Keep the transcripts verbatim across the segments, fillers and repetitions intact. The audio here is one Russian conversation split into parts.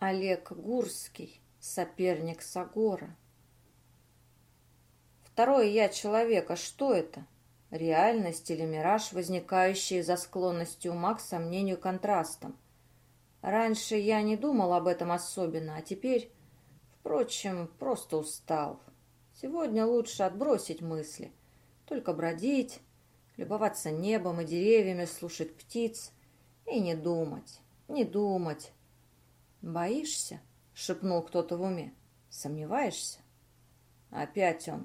Олег Гурский, соперник Сагора. Второе «я» человека, что это? Реальность или мираж, возникающий из-за склонности ума к сомнению контрастам? Раньше я не думал об этом особенно, а теперь, впрочем, просто устал. Сегодня лучше отбросить мысли, только бродить, любоваться небом и деревьями, слушать птиц и не думать, не думать. «Боишься?» — шепнул кто-то в уме. «Сомневаешься?» Опять он.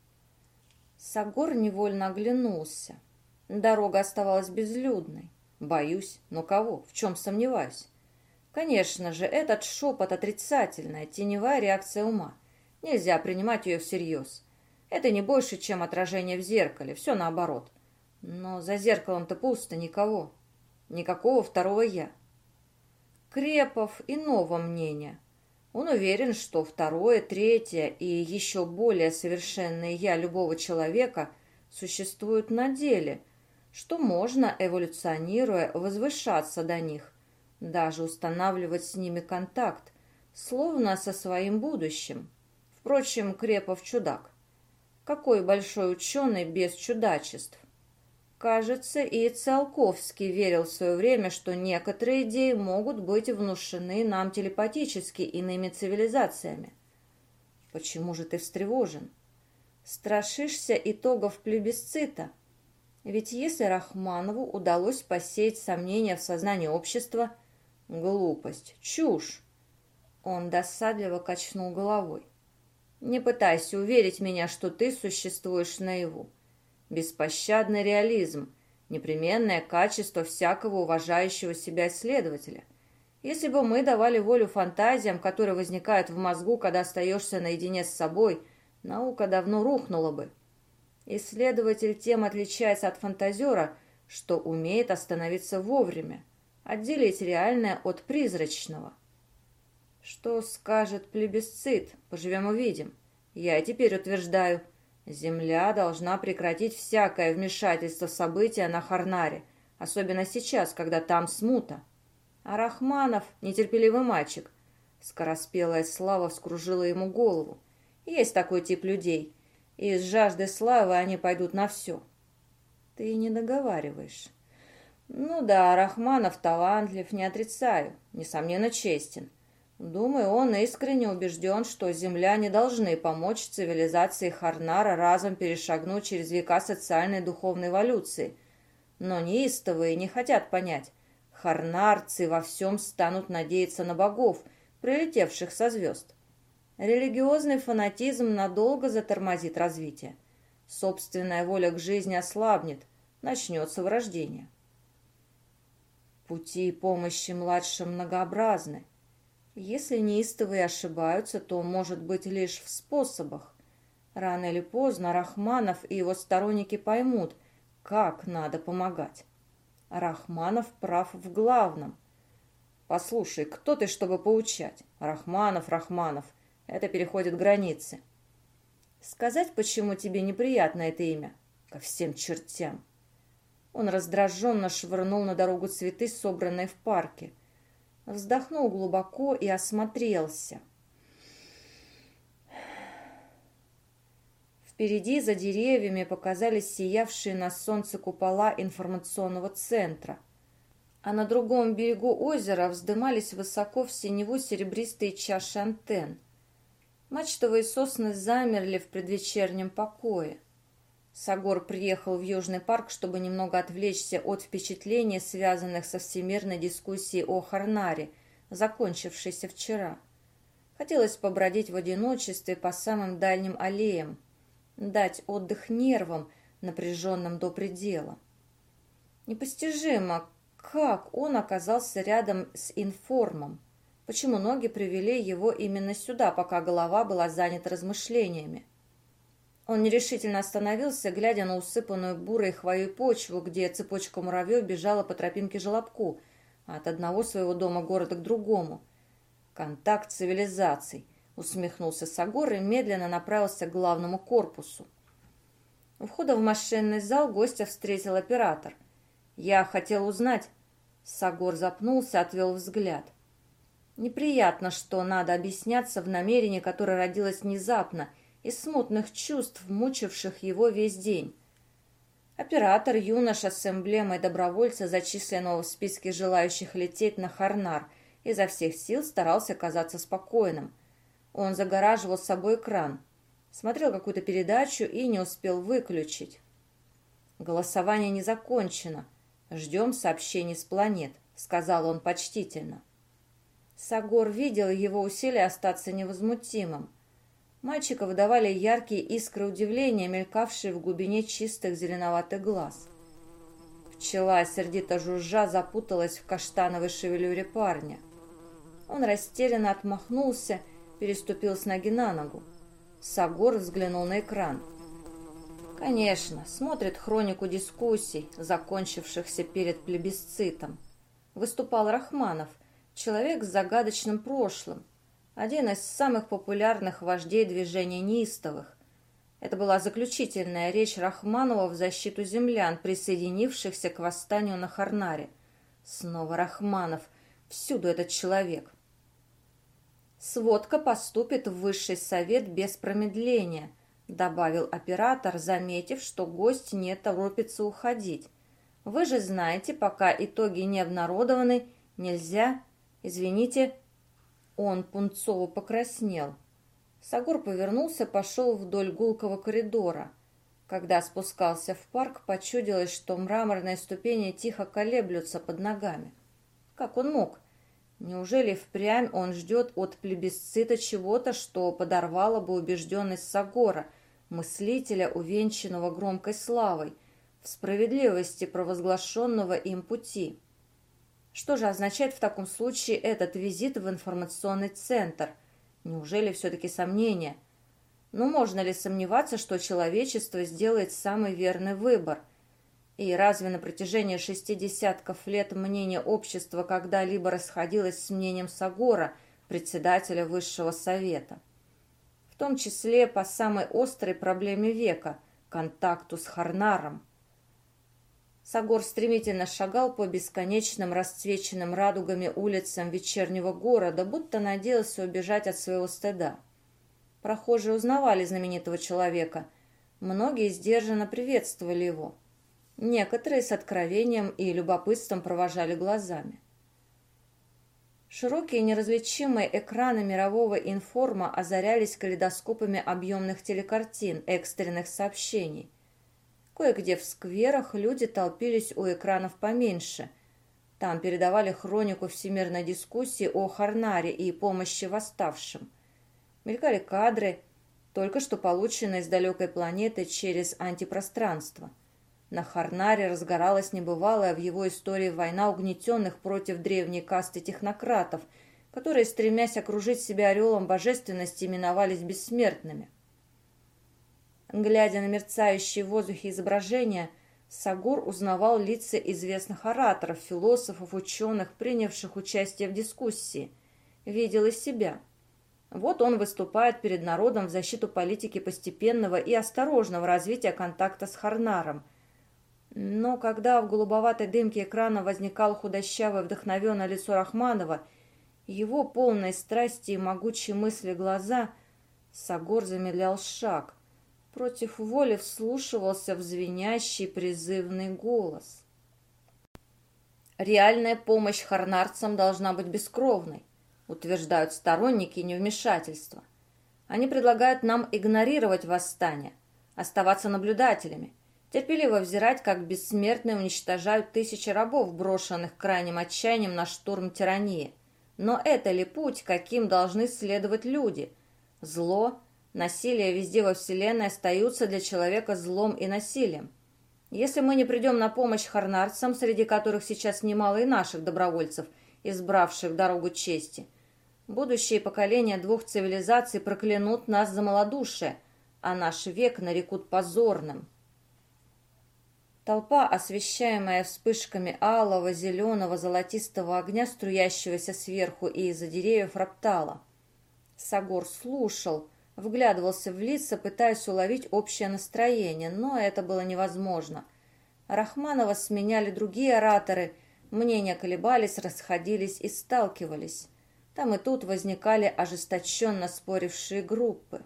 Сагор невольно оглянулся. Дорога оставалась безлюдной. Боюсь, но кого? В чем сомневаюсь? Конечно же, этот шепот — отрицательная, теневая реакция ума. Нельзя принимать ее всерьез. Это не больше, чем отражение в зеркале, все наоборот. Но за зеркалом-то пусто, никого. Никакого второго «я». Крепов иного мнения. Он уверен, что второе, третье и еще более совершенное «я» любого человека существуют на деле, что можно, эволюционируя, возвышаться до них, даже устанавливать с ними контакт, словно со своим будущим. Впрочем, Крепов чудак. Какой большой ученый без чудачеств? Кажется, и Циолковский верил в свое время, что некоторые идеи могут быть внушены нам телепатически иными цивилизациями. Почему же ты встревожен? Страшишься итогов плебисцита? Ведь если Рахманову удалось посеять сомнения в сознании общества, глупость, чушь. Он досадливо качнул головой. Не пытайся уверить меня, что ты существуешь наяву. Беспощадный реализм – непременное качество всякого уважающего себя исследователя. Если бы мы давали волю фантазиям, которые возникают в мозгу, когда остаешься наедине с собой, наука давно рухнула бы. Исследователь тем отличается от фантазера, что умеет остановиться вовремя, отделить реальное от призрачного. Что скажет плебисцит? Поживем увидим. Я и теперь утверждаю – Земля должна прекратить всякое вмешательство в события на Харнаре, особенно сейчас, когда там смута. А Рахманов — нетерпеливый мальчик. Скороспелая слава вскружила ему голову. Есть такой тип людей, и из жажды славы они пойдут на все. Ты не договариваешь. Ну да, Рахманов талантлив, не отрицаю, несомненно честен. Думаю, он искренне убежден, что земляне должны помочь цивилизации Харнара разом перешагнуть через века социальной и духовной эволюции. Но неистовые не хотят понять. Харнарцы во всем станут надеяться на богов, прилетевших со звезд. Религиозный фанатизм надолго затормозит развитие. Собственная воля к жизни ослабнет, начнется вырождение. Пути помощи младшим многообразны. Если неистовые ошибаются, то, может быть, лишь в способах. Рано или поздно Рахманов и его сторонники поймут, как надо помогать. Рахманов прав в главном. Послушай, кто ты, чтобы поучать? Рахманов, Рахманов. Это переходит границы. Сказать, почему тебе неприятно это имя? Ко всем чертям. Он раздраженно швырнул на дорогу цветы, собранные в парке. Вздохнул глубоко и осмотрелся. Впереди за деревьями показались сиявшие на солнце купола информационного центра, а на другом берегу озера вздымались высоко в синеву серебристые чаши антенн. Мачтовые сосны замерли в предвечернем покое. Сагор приехал в Южный парк, чтобы немного отвлечься от впечатлений, связанных со всемирной дискуссией о Харнаре, закончившейся вчера. Хотелось побродить в одиночестве по самым дальним аллеям, дать отдых нервам, напряженным до предела. Непостижимо, как он оказался рядом с информом, почему ноги привели его именно сюда, пока голова была занята размышлениями. Он нерешительно остановился, глядя на усыпанную бурой хвоей почву, где цепочка муравьев бежала по тропинке желобку от одного своего дома города к другому. «Контакт цивилизаций», — усмехнулся Сагор и медленно направился к главному корпусу. У входа в машинный зал гостя встретил оператор. «Я хотел узнать...» Сагор запнулся, отвел взгляд. Неприятно, что надо объясняться в намерении, которое родилось внезапно, из смутных чувств, мучивших его весь день. Оператор, юноша с эмблемой добровольца, зачисленного в списке желающих лететь на Харнар, изо всех сил старался казаться спокойным. Он загораживал с собой экран, смотрел какую-то передачу и не успел выключить. «Голосование не закончено. Ждем сообщений с планет», — сказал он почтительно. Сагор видел его усилия остаться невозмутимым. Мальчика выдавали яркие искры удивления, мелькавшие в глубине чистых зеленоватых глаз. Пчела, сердито жужжа, запуталась в каштановой шевелюре парня. Он растерянно отмахнулся, переступил с ноги на ногу. Сагор взглянул на экран. Конечно, смотрит хронику дискуссий, закончившихся перед плебисцитом. Выступал Рахманов, человек с загадочным прошлым, один из самых популярных вождей движения неистовых. Это была заключительная речь Рахманова в защиту землян, присоединившихся к восстанию на Харнаре. Снова Рахманов, всюду этот человек. «Сводка поступит в Высший совет без промедления», — добавил оператор, заметив, что гость не торопится уходить. «Вы же знаете, пока итоги не обнародованы, нельзя... Извините...» Он пунцово покраснел. Сагор повернулся, пошел вдоль гулкого коридора. Когда спускался в парк, почудилось, что мраморные ступени тихо колеблются под ногами. Как он мог? Неужели впрямь он ждет от плебисцита чего-то, что подорвало бы убежденность Сагора, мыслителя, увенчанного громкой славой, в справедливости провозглашенного им пути? Что же означает в таком случае этот визит в информационный центр? Неужели все-таки сомнения? Но можно ли сомневаться, что человечество сделает самый верный выбор? И разве на протяжении шести десятков лет мнение общества когда-либо расходилось с мнением Сагора, председателя Высшего совета? В том числе по самой острой проблеме века – контакту с Харнаром. Сагор стремительно шагал по бесконечным расцвеченным радугами улицам вечернего города, будто надеялся убежать от своего стыда. Прохожие узнавали знаменитого человека. Многие сдержанно приветствовали его. Некоторые с откровением и любопытством провожали глазами. Широкие неразличимые экраны мирового информа озарялись калейдоскопами объемных телекартин, экстренных сообщений. Кое-где в скверах люди толпились у экранов поменьше. Там передавали хронику всемирной дискуссии о Харнаре и помощи восставшим. Мелькали кадры, только что полученные с далекой планеты через антипространство. На Харнаре разгоралась небывалая в его истории война угнетенных против древней касты технократов, которые, стремясь окружить себя ореолом божественности, именовались бессмертными. Глядя на мерцающие в воздухе изображения, Сагор узнавал лица известных ораторов, философов, ученых, принявших участие в дискуссии. Видел и себя. Вот он выступает перед народом в защиту политики постепенного и осторожного развития контакта с Харнаром. Но когда в голубоватой дымке экрана возникало худощавое вдохновенное лицо Рахманова, его полные страсти и могучие мысли глаза, Сагор замедлял шаг. Против воли вслушивался в звенящий призывный голос. Реальная помощь харнарцам должна быть бескровной, утверждают сторонники невмешательства. Они предлагают нам игнорировать восстание, оставаться наблюдателями, терпеливо взирать, как бессмертные уничтожают тысячи рабов, брошенных крайним отчаянием на штурм тирании. Но это ли путь, каким должны следовать люди? Зло, насилие везде во Вселенной остаются для человека злом и насилием. Если мы не придем на помощь харнарцам, среди которых сейчас немало и наших добровольцев, избравших дорогу чести, будущие поколения двух цивилизаций проклянут нас за малодушие, а наш век нарекут позорным. Толпа, освещаемая вспышками алого, зеленого, золотистого огня, струящегося сверху и из-за деревьев, роптала. Сагор слушал, вглядывался в лица, пытаясь уловить общее настроение, но это было невозможно. Рахманова сменяли другие ораторы, мнения колебались, расходились и сталкивались. Там и тут возникали ожесточенно спорившие группы.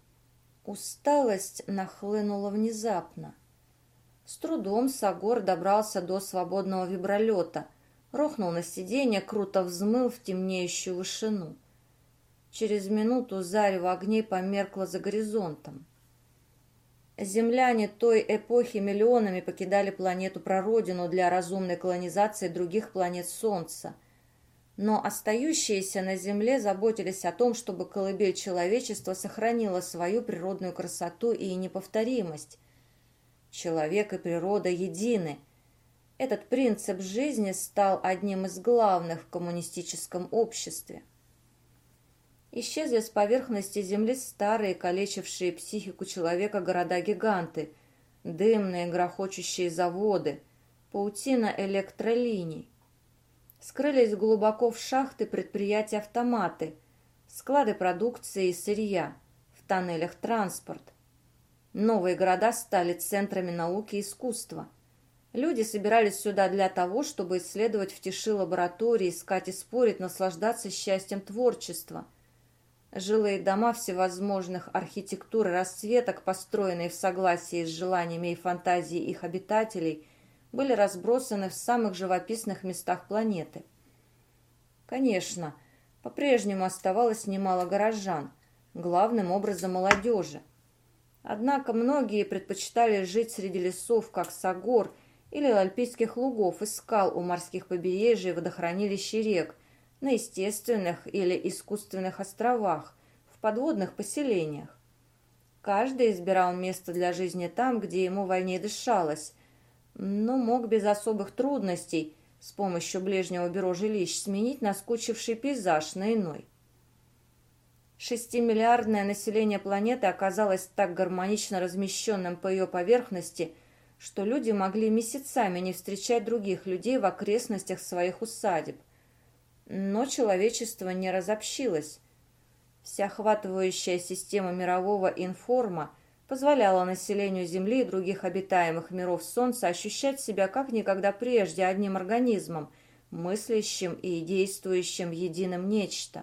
Усталость нахлынула внезапно. С трудом Сагор добрался до свободного вибролета, рухнул на сиденье, круто взмыл в темнеющую вышину. Через минуту зарево огней померкло за горизонтом. Земляне той эпохи миллионами покидали планету-прародину для разумной колонизации других планет Солнца. Но остающиеся на Земле заботились о том, чтобы колыбель человечества сохранила свою природную красоту и неповторимость. Человек и природа едины. Этот принцип жизни стал одним из главных в коммунистическом обществе. Исчезли с поверхности Земли старые, калечившие психику человека города-гиганты, дымные, грохочущие заводы, паутина электролиний. Скрылись глубоко в шахты предприятия-автоматы, склады продукции и сырья, в тоннелях транспорт. Новые города стали центрами науки и искусства. Люди собирались сюда для того, чтобы исследовать в тиши лаборатории, искать и спорить, наслаждаться счастьем творчества. Жилые дома всевозможных архитектур и расцветок, построенные в согласии с желаниями и фантазией их обитателей, были разбросаны в самых живописных местах планеты. Конечно, по-прежнему оставалось немало горожан, главным образом молодежи. Однако многие предпочитали жить среди лесов, как Сагор, или альпийских лугов и скал у морских побережий, водохранилищ и рек, на естественных или искусственных островах, в подводных поселениях. Каждый избирал место для жизни там, где ему вольнее дышалось, но мог без особых трудностей с помощью ближнего бюро жилищ сменить наскучивший пейзаж на иной. Шестимиллиардное население планеты оказалось так гармонично размещенным по ее поверхности, что люди могли месяцами не встречать других людей в окрестностях своих усадеб. Но человечество не разобщилось. Всеохватывающая система мирового информа позволяла населению Земли и других обитаемых миров Солнца ощущать себя как никогда прежде одним организмом, мыслящим и действующим единым нечто.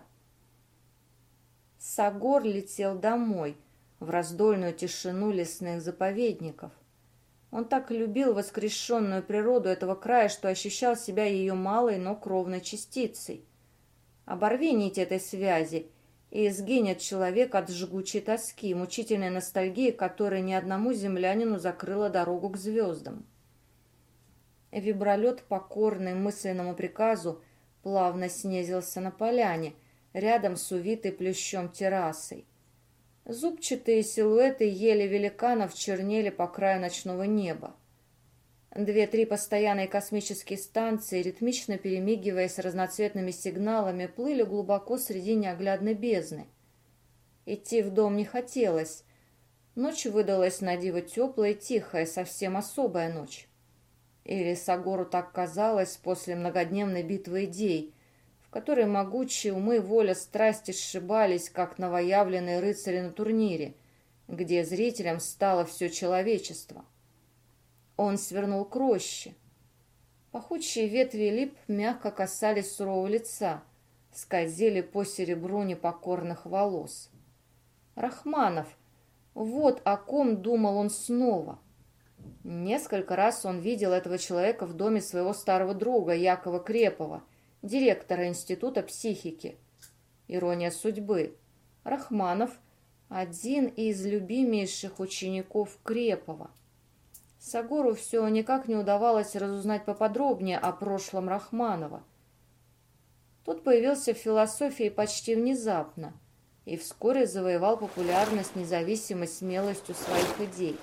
Сагор летел домой, в раздольную тишину лесных заповедников. Он так любил воскрешенную природу этого края, что ощущал себя ее малой, но кровной частицей. Оборви нить этой связи, и сгинет человек от жгучей тоски, мучительной ностальгии, которая ни одному землянину закрыла дорогу к звездам. Вибролет, покорный мысленному приказу, плавно снизился на поляне, рядом с увитой плющом террасой. Зубчатые силуэты ели великанов чернели по краю ночного неба. Две-три постоянные космические станции, ритмично перемигиваясь разноцветными сигналами, плыли глубоко среди неоглядной бездны. Идти в дом не хотелось. Ночь выдалась на диво теплая и тихая, совсем особая ночь. Или Сагору так казалось после многодневной битвы идей, в которой могучие умы, воля, страсти сшибались, как новоявленные рыцари на турнире, где зрителям стало все человечество. Он свернул к роще. Пахучие ветви лип мягко касались сурового лица, скользили по серебру непокорных волос. Рахманов, вот о ком думал он снова. Несколько раз он видел этого человека в доме своего старого друга Якова Крепова, директора Института психики. Ирония судьбы. Рахманов – один из любимейших учеников Крепова. Сагору все никак не удавалось разузнать поподробнее о прошлом Рахманова. Тот появился в философии почти внезапно и вскоре завоевал популярность независимой смелостью своих идей.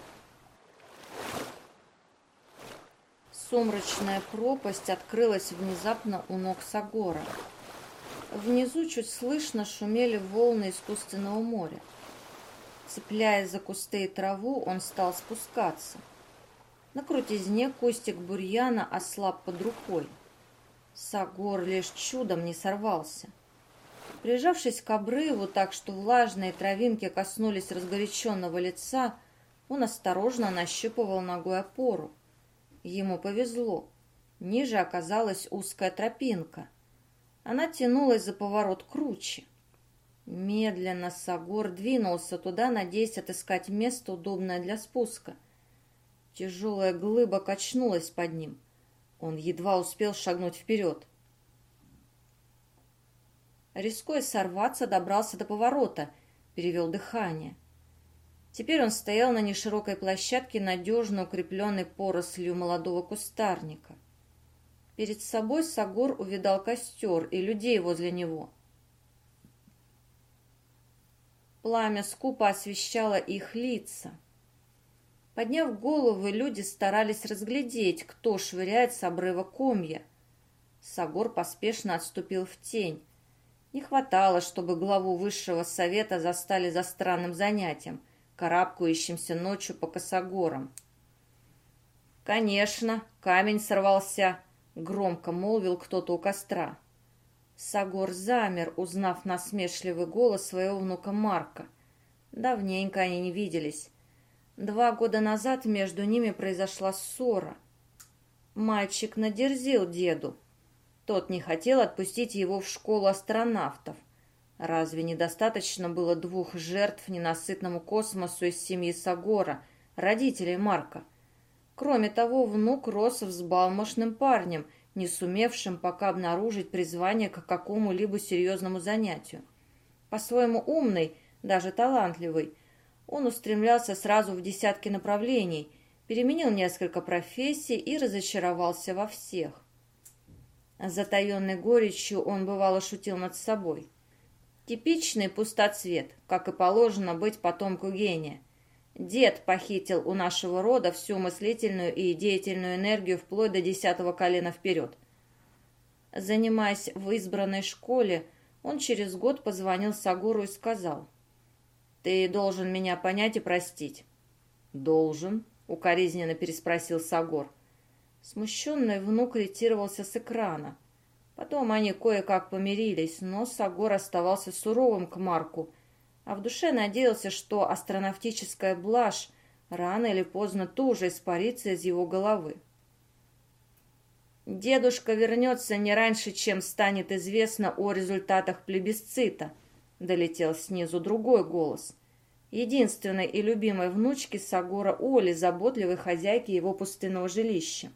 Сумрачная пропасть открылась внезапно у ног Сагора. Внизу чуть слышно шумели волны искусственного моря. Цепляясь за кусты и траву, он стал спускаться. На крутизне кустик бурьяна ослаб под рукой. Сагор лишь чудом не сорвался. Прижавшись к обрыву так, что влажные травинки коснулись разгоряченного лица, он осторожно нащупывал ногой опору. Ему повезло. Ниже оказалась узкая тропинка. Она тянулась за поворот круче. Медленно Сагор двинулся туда, надеясь отыскать место, удобное для спуска. Тяжелая глыба качнулась под ним. Он едва успел шагнуть вперед. Рискуя сорваться, добрался до поворота, перевел дыхание. Теперь он стоял на неширокой площадке, надежно укрепленной порослью молодого кустарника. Перед собой Сагор увидал костер и людей возле него. Пламя скупо освещало их лица. Подняв головы, люди старались разглядеть, кто швыряет с обрыва комья. Сагор поспешно отступил в тень. Не хватало, чтобы главу высшего совета застали за странным занятием, карабкающимся ночью по косогорам. «Конечно, камень сорвался», — громко молвил кто-то у костра. Сагор замер, узнав насмешливый голос своего внука Марка. Давненько они не виделись. Два года назад между ними произошла ссора. Мальчик надерзил деду. Тот не хотел отпустить его в школу астронавтов. Разве недостаточно было двух жертв ненасытному космосу из семьи Сагора, родителей Марка? Кроме того, внук рос взбалмошным парнем, не сумевшим пока обнаружить призвание к какому-либо серьезному занятию. По-своему умный, даже талантливый, он устремлялся сразу в десятки направлений, переменил несколько профессий и разочаровался во всех. С затаенной горечью он бывало шутил над собой. Типичный пустоцвет, как и положено быть потомку гения. Дед похитил у нашего рода всю мыслительную и деятельную энергию вплоть до десятого колена вперед. Занимаясь в избранной школе, он через год позвонил Сагору и сказал: «Ты должен меня понять и простить». «Должен?» — укоризненно переспросил Сагор. Смущенный внук ретировался с экрана. Потом они кое-как помирились, но Сагор оставался суровым к Марку, а в душе надеялся, что астронавтическая блажь рано или поздно тоже испарится из его головы. «Дедушка вернется не раньше, чем станет известно о результатах плебисцита», — долетел снизу другой голос. Единственной и любимой внучки Сагора Оли, заботливой хозяйки его пустынного жилища.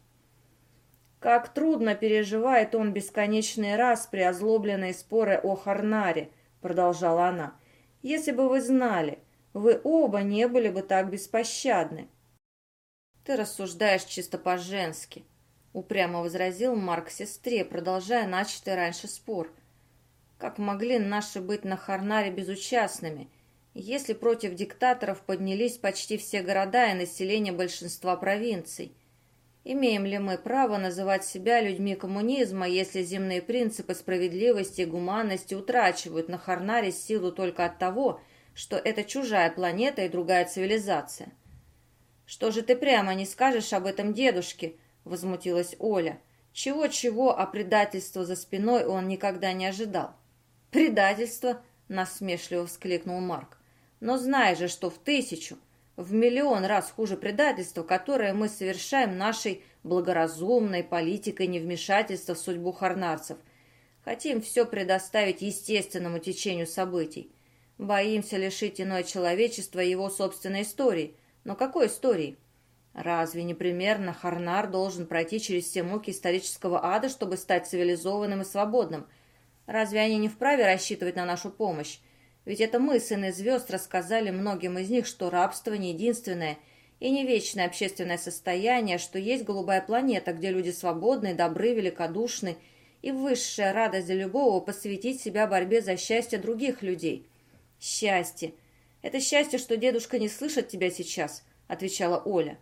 «Как трудно переживает он бесконечный распри, озлобленные споры о Харнаре», — продолжала она. «Если бы вы знали, вы оба не были бы так беспощадны». «Ты рассуждаешь чисто по-женски», — упрямо возразил Марк сестре, продолжая начатый раньше спор. «Как могли наши быть на Харнаре безучастными, если против диктаторов поднялись почти все города и население большинства провинций? Имеем ли мы право называть себя людьми коммунизма, если земные принципы справедливости и гуманности утрачивают на Харнаре силу только от того, что это чужая планета и другая цивилизация?» «Что же ты прямо не скажешь об этом дедушке?» — возмутилась Оля. Чего-чего, а предательства за спиной он никогда не ожидал. «Предательство?» — насмешливо вскликнул Марк. «Но знай же, что в тысячу, в миллион раз хуже предательства, которое мы совершаем нашей благоразумной политикой невмешательства в судьбу харнарцев. Хотим все предоставить естественному течению событий. Боимся лишить иное человечество его собственной истории. Но какой истории? Разве непременно Харнар должен пройти через все муки исторического ада, чтобы стать цивилизованным и свободным? Разве они не вправе рассчитывать на нашу помощь? Ведь это мы, сыны звезд, рассказали многим из них, что рабство не единственное и не вечное общественное состояние, что есть голубая планета, где люди свободны, добры, великодушны, и высшая радость для любого — посвятить себя борьбе за счастье других людей. Счастье! Это счастье, что дедушка не слышит тебя сейчас, — отвечала Оля.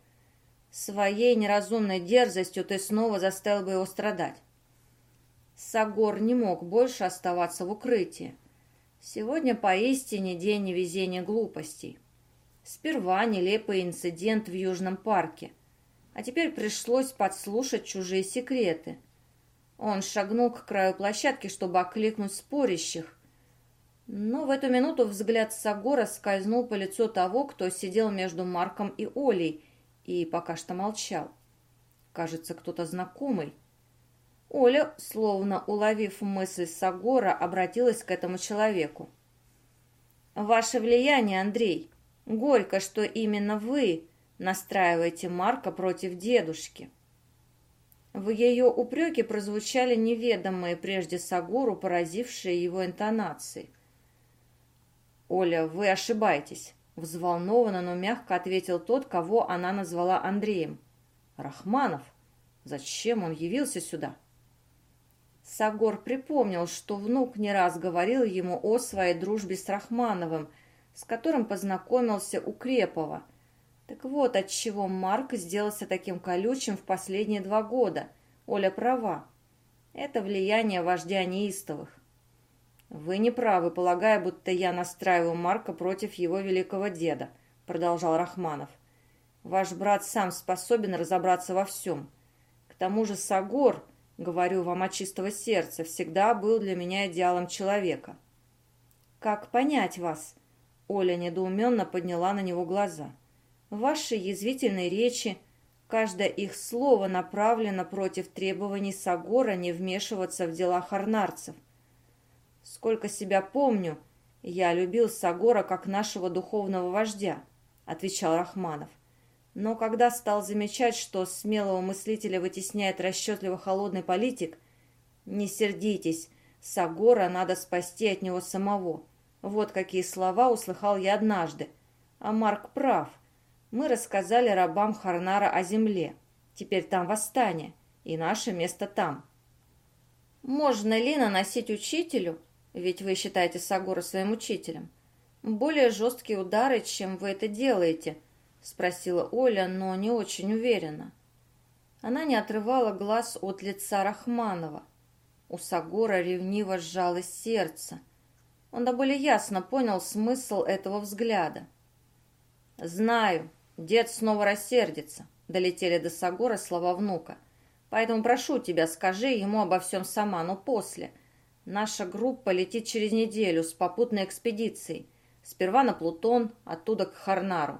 Своей неразумной дерзостью ты снова заставил бы его страдать. Сагор не мог больше оставаться в укрытии. Сегодня поистине день невезения глупостей. Сперва нелепый инцидент в Южном парке, а теперь пришлось подслушать чужие секреты. Он шагнул к краю площадки, чтобы окликнуть спорящих, но в эту минуту взгляд Сагора скользнул по лицу того, кто сидел между Марком и Олей, и пока что молчал. Кажется, кто-то знакомый. Оля, словно уловив мысль Сагора, обратилась к этому человеку. «Ваше влияние, Андрей. Горько, что именно вы настраиваете Марка против дедушки». В ее упреке прозвучали неведомые прежде Сагору, поразившие его интонации. «Оля, вы ошибаетесь», — взволнованно, но мягко ответил тот, кого она назвала Андреем. «Рахманов? Зачем он явился сюда?» Сагор припомнил, что внук не раз говорил ему о своей дружбе с Рахмановым, с которым познакомился у Крепова. Так вот, отчего Марк сделался таким колючим в последние два года. Оля права. Это влияние вождя неистовых. «Вы не правы, полагая, будто я настраиваю Марка против его великого деда», — продолжал Рахманов. «Ваш брат сам способен разобраться во всем. К тому же Сагор, говорю вам от чистого сердца, всегда был для меня идеалом человека». «Как понять вас?» — Оля недоуменно подняла на него глаза. «Ваши язвительные речи, каждое их слово направлено против требований Сагора не вмешиваться в дела харнарцев. Сколько себя помню, я любил Сагора как нашего духовного вождя», — отвечал Рахманов. «Но когда стал замечать, что смелого мыслителя вытесняет расчетливо холодный политик, не сердитесь, Сагора надо спасти от него самого. Вот какие слова услыхал я однажды. А Марк прав. Мы рассказали рабам Харнара о земле. Теперь там восстание, и наше место там». «Можно ли наносить учителю, ведь вы считаете Сагора своим учителем, более жесткие удары, чем вы это делаете?» — спросила Оля, но не очень уверенно. Она не отрывала глаз от лица Рахманова. У Сагора ревниво сжалось сердце. Он до боли ясно понял смысл этого взгляда. «Знаю, дед снова рассердится», — долетели до Сагора слова внука. «Поэтому прошу тебя, скажи ему обо всем сама, но после. Наша группа летит через неделю с попутной экспедицией. Сперва на Плутон, оттуда к Харнару».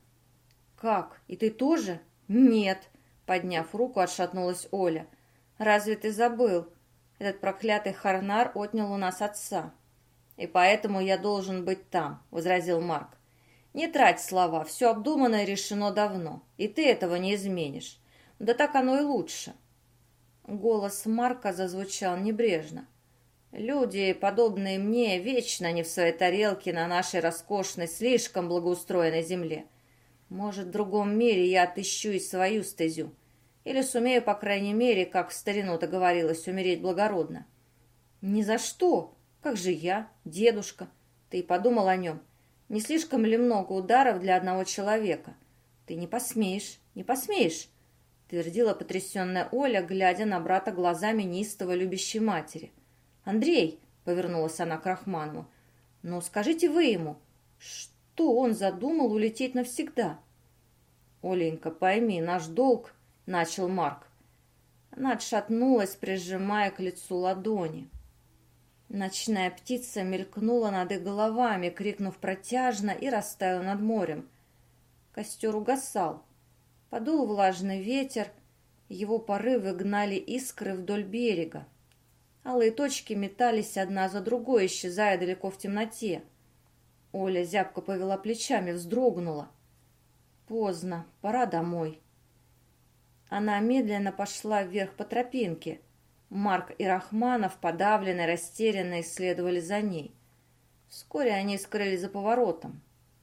«Как? И ты тоже?» «Нет», — подняв руку, отшатнулась Оля. «Разве ты забыл? Этот проклятый Харнар отнял у нас отца». «И поэтому я должен быть там», — возразил Марк. «Не трать слова, все обдумано и решено давно, и ты этого не изменишь. Да так оно и лучше». Голос Марка зазвучал небрежно. «Люди, подобные мне, вечно не в своей тарелке на нашей роскошной, слишком благоустроенной земле. Может, в другом мире я отыщу и свою стезю. Или сумею, по крайней мере, как в старину-то говорилось, умереть благородно». «Ни за что! Как же я, дедушка? Ты и подумал о нем. Не слишком ли много ударов для одного человека? Ты не посмеешь, не посмеешь!» — твердила потрясенная Оля, глядя на брата глазами неистово любящей матери. «Андрей!» — повернулась она к Рахманову. «Ну, скажите вы ему, что он задумал улететь навсегда?» «Оленька, пойми, наш долг...» — начал Марк. Она отшатнулась, прижимая к лицу ладони. Ночная птица мелькнула над их головами, крикнув протяжно, и растаяла над морем. Костер угасал. Подул влажный ветер, его порывы гнали искры вдоль берега. Алые точки метались одна за другой, исчезая далеко в темноте. Оля зябко повела плечами, вздрогнула. «Поздно, пора домой». Она медленно пошла вверх по тропинке. Марк и Рахманов, подавленные, растерянные, следовали за ней. Вскоре они скрылись за поворотом.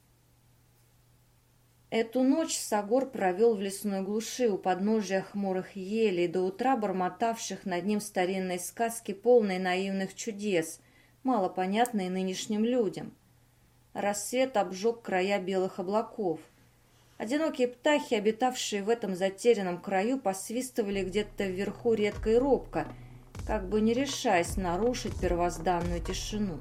Эту ночь Сагор провел в лесной глуши у подножия хмурых елей, до утра бормотавших над ним старинной сказки, полной наивных чудес, мало понятные нынешним людям. Рассвет обжег края белых облаков. Одинокие птахи, обитавшие в этом затерянном краю, посвистывали где-то вверху редко и робко, как бы не решаясь нарушить первозданную тишину.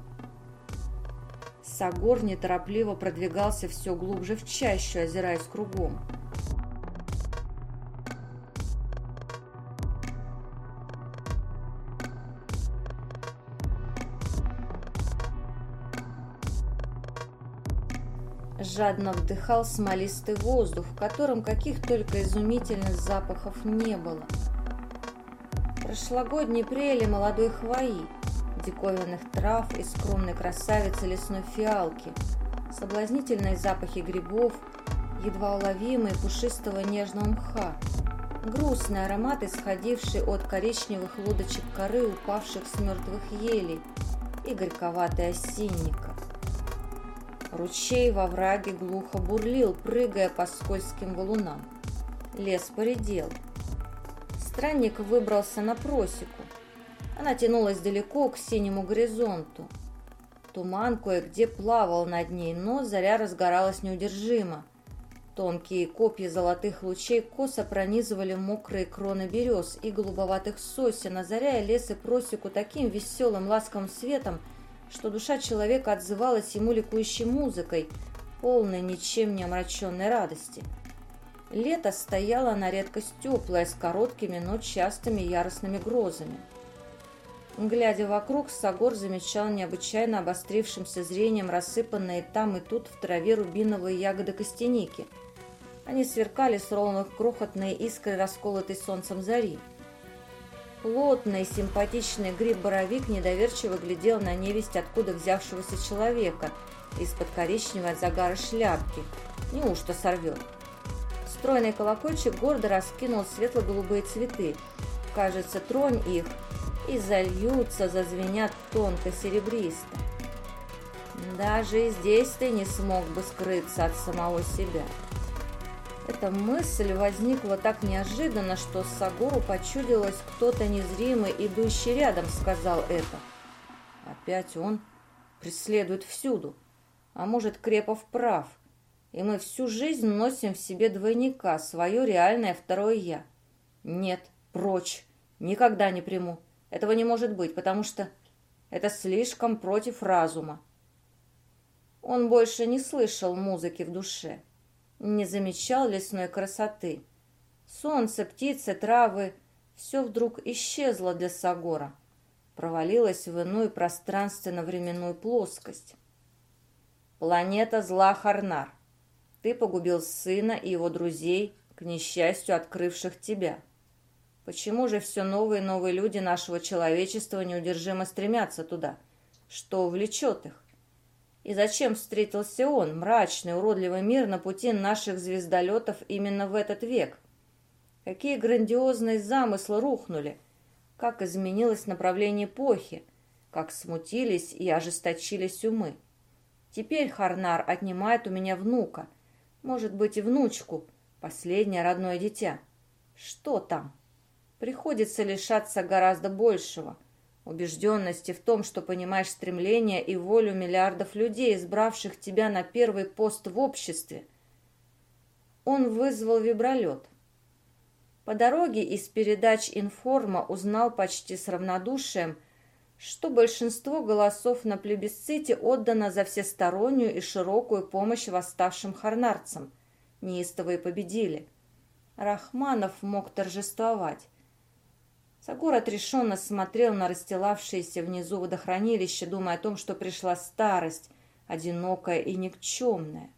Сагор неторопливо продвигался все глубже в чащу, озираясь кругом. Жадно вдыхал смолистый воздух, в котором каких только изумительных запахов не было. Прошлогодней прели молодой хвои, диковинных трав и скромной красавицы лесной фиалки, соблазнительные запахи грибов, едва уловимые пушистого нежного мха, грустный аромат, исходивший от коричневых лодочек коры, упавших с мертвых елей, и горьковатый осинника. Ручей во враге глухо бурлил, прыгая по скользким валунам. Лес поредел. Странник выбрался на просеку. Она тянулась далеко к синему горизонту. Туман кое-где плавал над ней, но заря разгоралась неудержимо. Тонкие копья золотых лучей косо пронизывали мокрые кроны берез и голубоватых сосен, озаряя лес и просеку таким веселым ласковым светом, что душа человека отзывалась ему ликующей музыкой, полной ничем не омраченной радости. Лето стояло на редкость теплое, с короткими, но частыми яростными грозами. Глядя вокруг, Сагор замечал необычайно обострившимся зрением рассыпанные там и тут в траве рубиновые ягоды костяники. Они сверкали, словно крохотные искры расколотой солнцем зари. Плотный, симпатичный гриб-боровик недоверчиво глядел на невесть откуда взявшегося человека из-под коричневой от загара шляпки. Неужто сорвет? Стройный колокольчик гордо раскинул светло-голубые цветы. Кажется, тронь их, и зальются, зазвенят тонко-серебристо. Даже и здесь ты не смог бы скрыться от самого себя. Эта мысль возникла так неожиданно, что Сагору почудилось, кто-то незримый, идущий рядом, сказал это. Опять он преследует всюду. А может, Крепов прав, и мы всю жизнь носим в себе двойника, свое реальное второе «я». Нет, прочь, никогда не приму. Этого не может быть, потому что это слишком против разума. Он больше не слышал музыки в душе. Не замечал лесной красоты. Солнце, птицы, травы — все вдруг исчезло для Сагора, провалилось в иную пространственно-временную плоскость. Планета зла Харнар. Ты погубил сына и его друзей, к несчастью, открывших тебя. Почему же все новые и новые люди нашего человечества неудержимо стремятся туда? Что влечет их? И зачем встретился он, мрачный, уродливый мир, на пути наших звездолетов именно в этот век? Какие грандиозные замыслы рухнули? Как изменилось направление эпохи? Как смутились и ожесточились умы? Теперь Харнар отнимает у меня внука, может быть и внучку, последнее родное дитя. Что там? Приходится лишаться гораздо большего. Убежденности в том, что понимаешь стремления и волю миллиардов людей, избравших тебя на первый пост в обществе. Он вызвал вибролет. По дороге из передач информа узнал почти с равнодушием, что большинство голосов на плебисците отдано за всестороннюю и широкую помощь восставшим харнарцам. Неистовые победили. Рахманов мог торжествовать. Сагор отрешенно смотрел на расстилавшееся внизу водохранилище, думая о том, что пришла старость, одинокая и никчемная.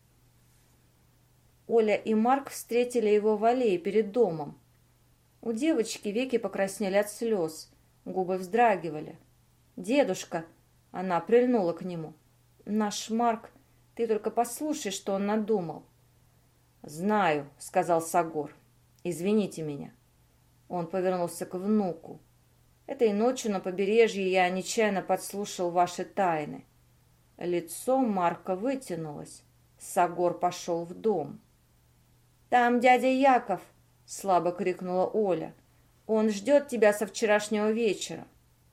Оля и Марк встретили его в аллее перед домом. У девочки веки покраснели от слез, губы вздрагивали. «Дедушка!» — она прильнула к нему. «Наш Марк, ты только послушай, что он надумал». «Знаю», — сказал Сагор. «Извините меня». Он повернулся к внуку. «Этой ночью на побережье я нечаянно подслушал ваши тайны». Лицо Марка вытянулось. Сагор пошел в дом. «Там дядя Яков!» — слабо крикнула Оля. «Он ждет тебя со вчерашнего вечера».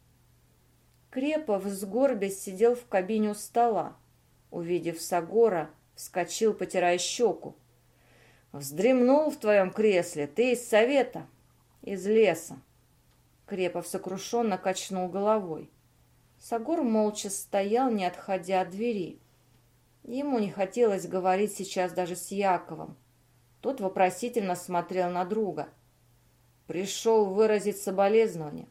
Крепов, сгорбясь, сидел в кабине у стола. Увидев Сагора, вскочил, потирая щеку. «Вздремнул в твоем кресле, ты из совета?» «Из леса». Крепов сокрушенно качнул головой. Сагор молча стоял, не отходя от двери. Ему не хотелось говорить сейчас даже с Яковом. Тот вопросительно смотрел на друга. «Пришел выразить соболезнование».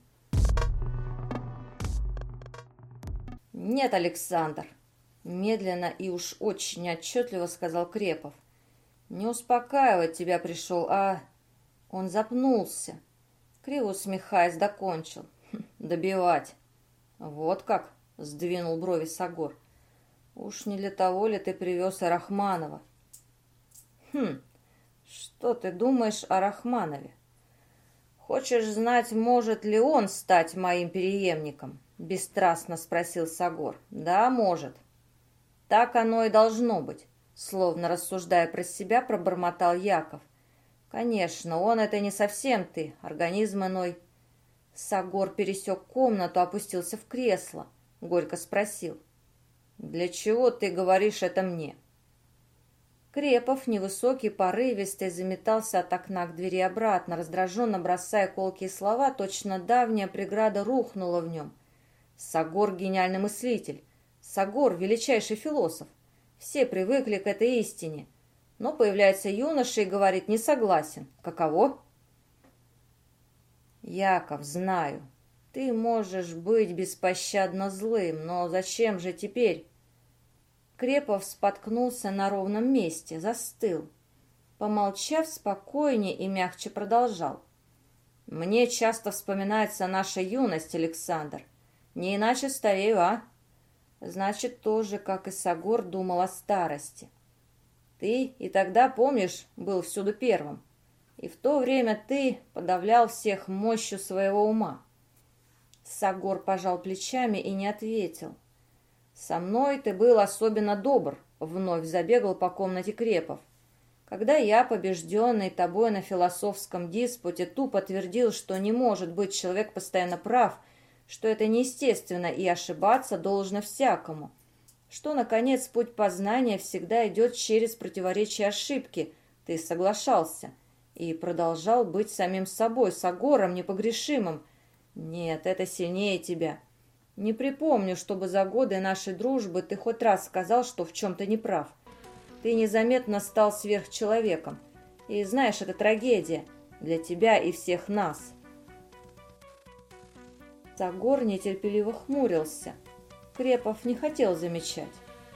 «Нет, Александр», — медленно и уж очень отчетливо сказал Крепов. «Не успокаивать тебя пришел, а...» Он запнулся. Криво усмехаясь, докончил. «Хм, добивать. Вот как? Сдвинул брови Сагор. Уж не для того ли ты привез Арахманова? Хм, что ты думаешь о Рахманове? Хочешь знать, может ли он стать моим преемником? Бесстрастно спросил Сагор. Да, может. Так оно и должно быть. Словно рассуждая про себя, пробормотал Яков. Конечно, он это не совсем ты, организм иной. Сагор пересек комнату, опустился в кресло. Горько спросил. «Для чего ты говоришь это мне?» Крепов, невысокий, порывистый, заметался от окна к двери обратно, раздраженно бросая колкие слова, точно давняя преграда рухнула в нем. Сагор — гениальный мыслитель. Сагор — величайший философ. Все привыкли к этой истине. Но появляется юноша и говорит «не согласен». Каково? Яков, знаю. Ты можешь быть беспощадно злым, но зачем же теперь? Крепов споткнулся на ровном месте, застыл. Помолчав, спокойнее и мягче продолжал. Мне часто вспоминается наша юность, Александр. Не иначе старею, а? Значит, тоже, как и Сагор, думал о старости. Ты и тогда, помнишь, был всюду первым. И в то время ты подавлял всех мощью своего ума. Сагор пожал плечами и не ответил. «Со мной ты был особенно добр», — вновь забегал по комнате Крепов. «Когда я, побежденный тобой на философском диспуте, тупо твердил, что не может быть человек постоянно прав, что это неестественно и ошибаться должно всякому, что, наконец, путь познания всегда идет через противоречия ошибки, ты соглашался и продолжал быть самим собой, Сагором непогрешимым. Нет, это сильнее тебя». Не припомню, чтобы за годы нашей дружбы ты хоть раз сказал, что в чем-то не прав. Ты незаметно стал сверхчеловеком. И знаешь, это трагедия для тебя и всех нас. Сагор нетерпеливо хмурился. Крепов не хотел замечать.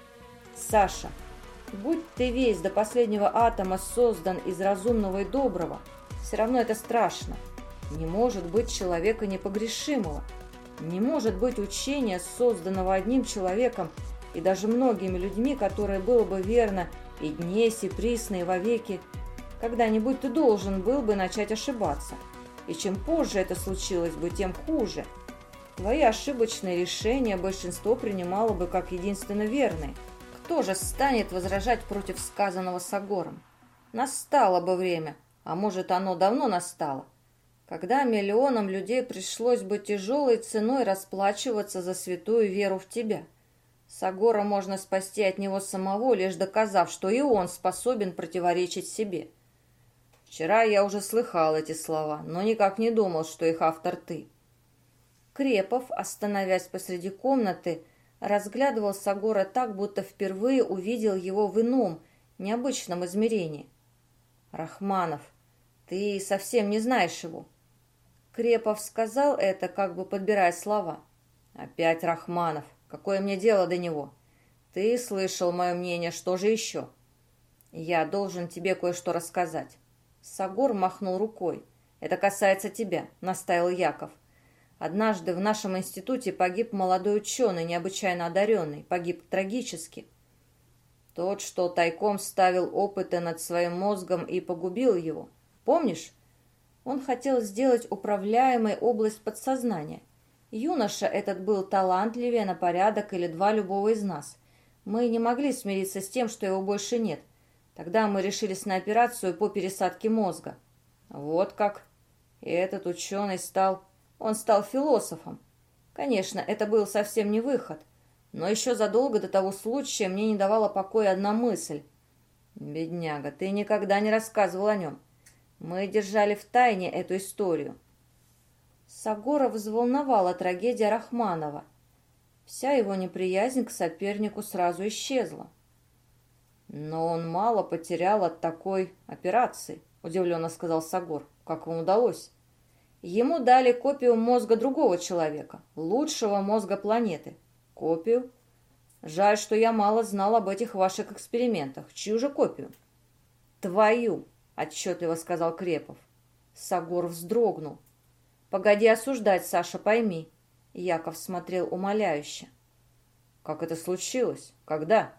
Саша, будь ты весь до последнего атома создан из разумного и доброго, все равно это страшно. Не может быть человека непогрешимого. Не может быть учения, созданного одним человеком и даже многими людьми, которое было бы верно и днесь, и присно, и вовеки. Когда-нибудь ты должен был бы начать ошибаться. И чем позже это случилось бы, тем хуже. Твои ошибочные решения большинство принимало бы как единственно верные. Кто же станет возражать против сказанного Сагором? Настало бы время, а может, оно давно настало, когда миллионам людей пришлось бы тяжелой ценой расплачиваться за святую веру в тебя. Сагора можно спасти от него самого, лишь доказав, что и он способен противоречить себе. Вчера я уже слыхал эти слова, но никак не думал, что их автор ты. Крепов, остановясь посреди комнаты, разглядывал Сагора так, будто впервые увидел его в ином, необычном измерении. «Рахманов, ты совсем не знаешь его». Крепов сказал это, как бы подбирая слова. «Опять Рахманов. Какое мне дело до него? Ты слышал мое мнение, что же еще?» «Я должен тебе кое-что рассказать». Сагор махнул рукой. «Это касается тебя», — настаивал Яков. «Однажды в нашем институте погиб молодой ученый, необычайно одаренный. Погиб трагически. Тот, что тайком ставил опыты над своим мозгом и погубил его. Помнишь? Он хотел сделать управляемой область подсознания. Юноша этот был талантливее на порядок или два любого из нас. Мы не могли смириться с тем, что его больше нет. Тогда мы решились на операцию по пересадке мозга. Вот как. И этот ученый стал... Он стал философом. Конечно, это был совсем не выход. Но еще задолго до того случая мне не давала покоя одна мысль. Бедняга, ты никогда не рассказывал о нем. Мы держали в тайне эту историю. Сагора взволновала трагедия Рахманова. Вся его неприязнь к сопернику сразу исчезла. Но он мало потерял от такой операции, удивленно сказал Сагор. Как вам удалось? Ему дали копию мозга другого человека, лучшего мозга планеты. Копию? Жаль, что я мало знал об этих ваших экспериментах. Чью же копию? Твою, отчетливо сказал Крепов. Сагор вздрогнул. Погоди осуждать, Саша, пойми. Яков смотрел умоляюще. Как это случилось? Когда?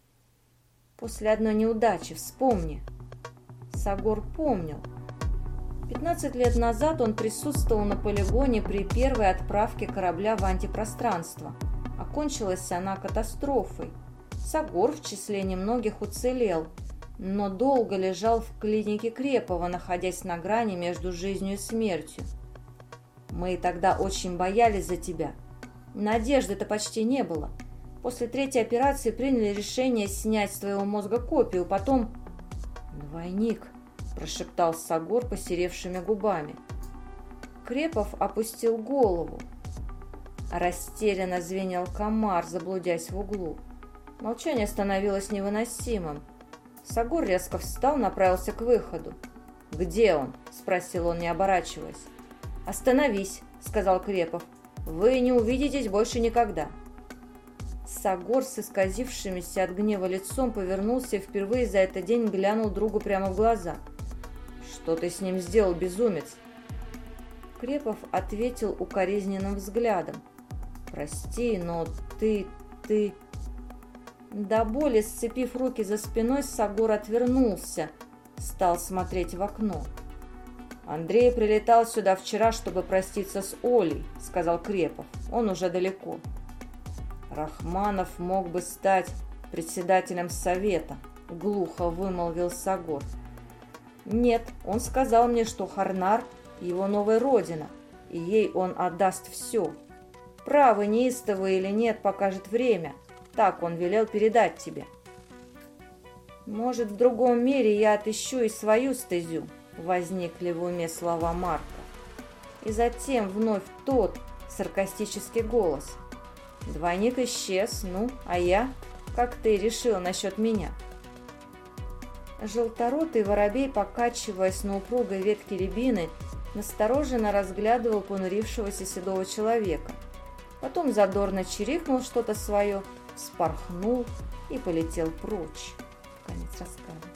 После одной неудачи, вспомни. Сагор помнил. Пятнадцать лет назад он присутствовал на полигоне при первой отправке корабля в антипространство. Окончилась она катастрофой. Сагор в числе немногих уцелел, но долго лежал в клинике Крепова, находясь на грани между жизнью и смертью. Мы тогда очень боялись за тебя. Надежды-то почти не было. После третьей операции приняли решение снять с твоего мозга копию, потом... «Двойник», – прошептал Сагор посеревшими губами. Крепов опустил голову. Растерянно звенел комар, заблудясь в углу. Молчание становилось невыносимым. Сагор резко встал, направился к выходу. «Где он?» – спросил он, не оборачиваясь. «Остановись», – сказал Крепов. «Вы не увидитесь больше никогда». Сагор с исказившимися от гнева лицом повернулся и впервые за этот день глянул другу прямо в глаза. «Что ты с ним сделал, безумец?» Крепов ответил укоризненным взглядом. «Прости, но ты... ты...» До боли, сцепив руки за спиной, Сагор отвернулся, стал смотреть в окно. «Андрей прилетал сюда вчера, чтобы проститься с Олей», — сказал Крепов. «Он уже далеко». «Рахманов мог бы стать председателем совета», — глухо вымолвил Сагор. «Нет, он сказал мне, что Харнар — его новая родина, и ей он отдаст все. Правы, неистовы или нет, покажет время. Так он велел передать тебе». «Может, в другом мире я отыщу и свою стезю», — возникли в уме слова Марка. И затем вновь тот саркастический голос. «Двойник исчез, ну, а я? Как ты решил насчет меня?» Желторотый воробей, покачиваясь на упругой ветке рябины, настороженно разглядывал понурившегося седого человека. Потом задорно чирикнул что-то свое, вспорхнул и полетел прочь. Конец рассказа.